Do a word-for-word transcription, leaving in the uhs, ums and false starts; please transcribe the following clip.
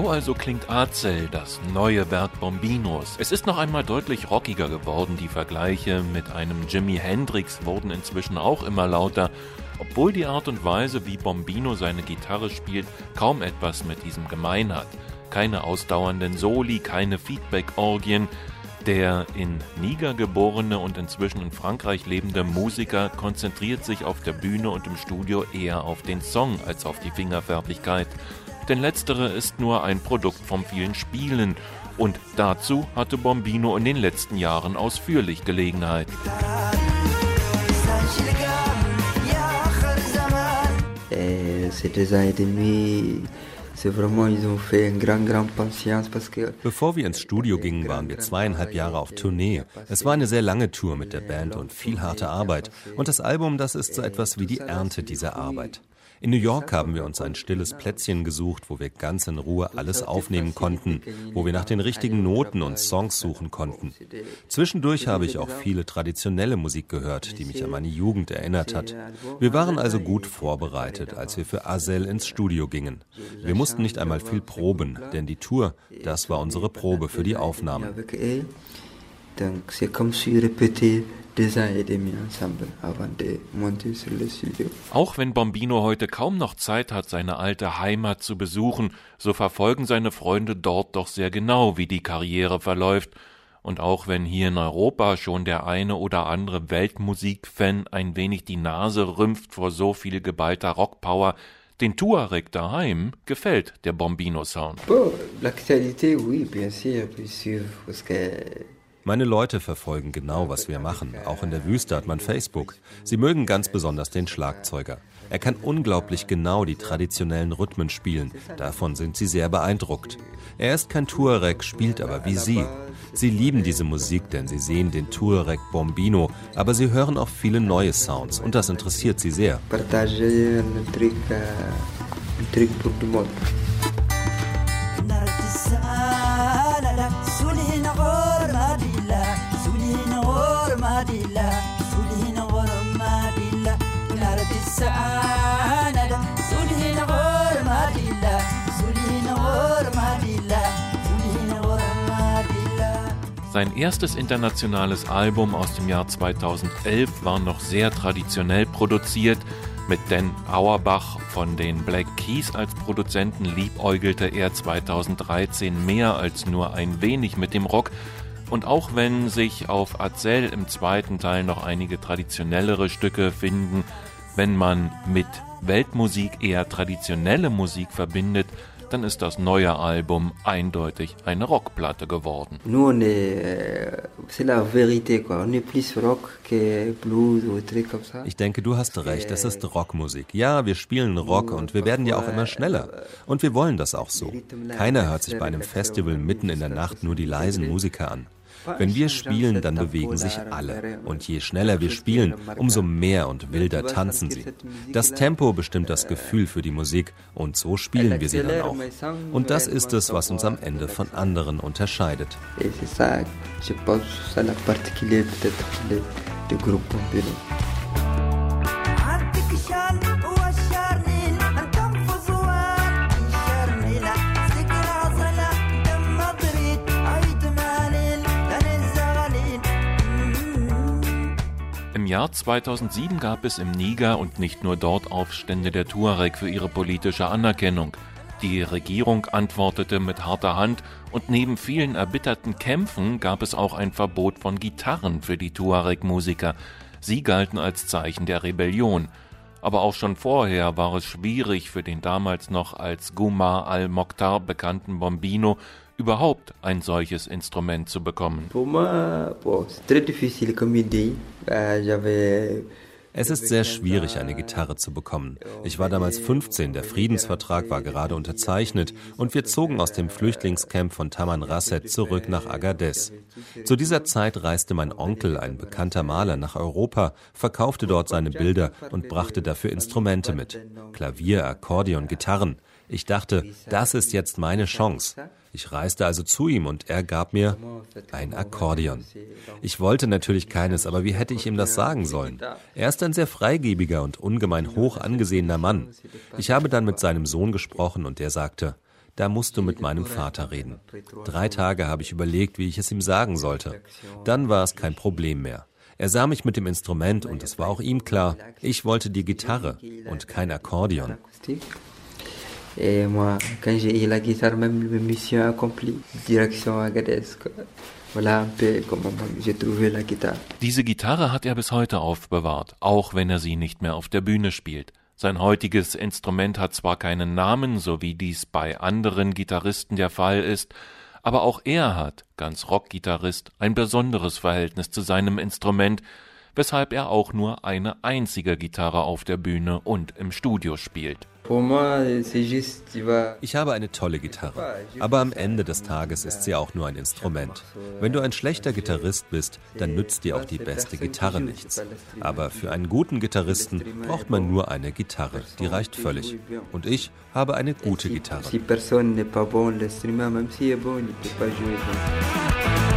also klingt Azel, das neue Werk Bombinos. Es ist noch einmal deutlich rockiger geworden. Die Vergleiche mit einem Jimi Hendrix wurden inzwischen auch immer lauter, obwohl die Art und Weise, wie Bombino seine Gitarre spielt, kaum etwas mit diesem gemein hat. Keine ausdauernden Soli, keine Feedback-Orgien. Der in Niger geborene und inzwischen in Frankreich lebende Musiker konzentriert sich auf der Bühne und im Studio eher auf den Song als auf die Fingerfertigkeit. Denn letztere ist nur ein Produkt vom vielen Spielen. Und dazu hatte Bombino in den letzten Jahren ausführlich Gelegenheit. Bevor wir ins Studio gingen, waren wir zweieinhalb Jahre auf Tournee. Es war eine sehr lange Tour mit der Band und viel harte Arbeit. Und das Album, das ist so etwas wie die Ernte dieser Arbeit. In New York haben wir uns ein stilles Plätzchen gesucht, wo wir ganz in Ruhe alles aufnehmen konnten, wo wir nach den richtigen Noten und Songs suchen konnten. Zwischendurch habe ich auch viele traditionelle Musik gehört, die mich an meine Jugend erinnert hat. Wir waren also gut vorbereitet, als wir für Azel ins Studio gingen. Wir mussten nicht einmal viel proben, denn die Tour, das war unsere Probe für die Aufnahmen. Auch wenn Bombino heute kaum noch Zeit hat, seine alte Heimat zu besuchen, so verfolgen seine Freunde dort doch sehr genau, wie die Karriere verläuft. Und auch wenn hier in Europa schon der eine oder andere Weltmusikfan ein wenig die Nase rümpft vor so viel geballter Rockpower, den Tuareg daheim gefällt der Bombino-Sound. Meine Leute verfolgen genau, was wir machen. Auch in der Wüste hat man Facebook. Sie mögen ganz besonders den Schlagzeuger. Er kann unglaublich genau die traditionellen Rhythmen spielen. Davon sind sie sehr beeindruckt. Er ist kein Tuareg, spielt aber wie sie. Sie lieben diese Musik, denn sie sehen den Tuareg Bombino, aber sie hören auch viele neue Sounds und das interessiert sie sehr. Sein erstes internationales Album aus dem Jahr zweitausendelf war noch sehr traditionell produziert. Mit Dan Auerbach von den Black Keys als Produzenten liebäugelte er zweitausenddreizehn mehr als nur ein wenig mit dem Rock. Und auch wenn sich auf Azel im zweiten Teil noch einige traditionellere Stücke finden, wenn man mit Weltmusik eher traditionelle Musik verbindet, dann ist das neue Album eindeutig eine Rockplatte geworden. Ich denke, du hast recht, es ist Rockmusik. Ja, wir spielen Rock und wir werden ja auch immer schneller. Und wir wollen das auch so. Keiner hört sich bei einem Festival mitten in der Nacht nur die leisen Musiker an. Wenn wir spielen, dann bewegen sich alle. Und je schneller wir spielen, umso mehr und wilder tanzen sie. Das Tempo bestimmt das Gefühl für die Musik und so spielen wir sie dann auch. Und das ist es, was uns am Ende von anderen unterscheidet. Im Jahr zweitausendsieben gab es im Niger und nicht nur dort Aufstände der Tuareg für ihre politische Anerkennung. Die Regierung antwortete mit harter Hand und neben vielen erbitterten Kämpfen gab es auch ein Verbot von Gitarren für die Tuareg-Musiker. Sie galten als Zeichen der Rebellion. Aber auch schon vorher war es schwierig für den damals noch als Gouma al-Mokhtar bekannten Bombino, überhaupt ein solches Instrument zu bekommen. Es ist sehr schwierig, eine Gitarre zu bekommen. Ich war damals fünfzehn, der Friedensvertrag war gerade unterzeichnet und wir zogen aus dem Flüchtlingscamp von Tamanrasset zurück nach Agadez. Zu dieser Zeit reiste mein Onkel, ein bekannter Maler, nach Europa, verkaufte dort seine Bilder und brachte dafür Instrumente mit. Klavier, Akkordeon, Gitarren. Ich dachte, das ist jetzt meine Chance. Ich reiste also zu ihm und er gab mir ein Akkordeon. Ich wollte natürlich keines, aber wie hätte ich ihm das sagen sollen? Er ist ein sehr freigebiger und ungemein hoch angesehener Mann. Ich habe dann mit seinem Sohn gesprochen und er sagte, Da musst du mit meinem Vater reden. Drei Tage habe ich überlegt, wie ich es ihm sagen sollte. Dann war es kein Problem mehr. Er sah mich mit dem Instrument und es war auch ihm klar, ich wollte die Gitarre und kein Akkordeon. Et moi, quand j'ai eu la guitare, même mission accomplie, direction Agadez. Voilà un peu comment j'ai trouvé la guitare. Diese Gitarre hat er bis heute aufbewahrt, auch wenn er sie nicht mehr auf der Bühne spielt. Sein heutiges Instrument hat zwar keinen Namen, so wie dies bei anderen Gitarristen der Fall ist, aber auch er hat, ganz Rockgitarrist, ein besonderes Verhältnis zu seinem Instrument, weshalb er auch nur eine einzige Gitarre auf der Bühne und im Studio spielt. Ich habe eine tolle Gitarre, aber am Ende des Tages ist sie auch nur ein Instrument. Wenn du ein schlechter Gitarrist bist, dann nützt dir auch die beste Gitarre nichts. Aber für einen guten Gitarristen braucht man nur eine Gitarre, die reicht völlig. Und ich habe eine gute Gitarre.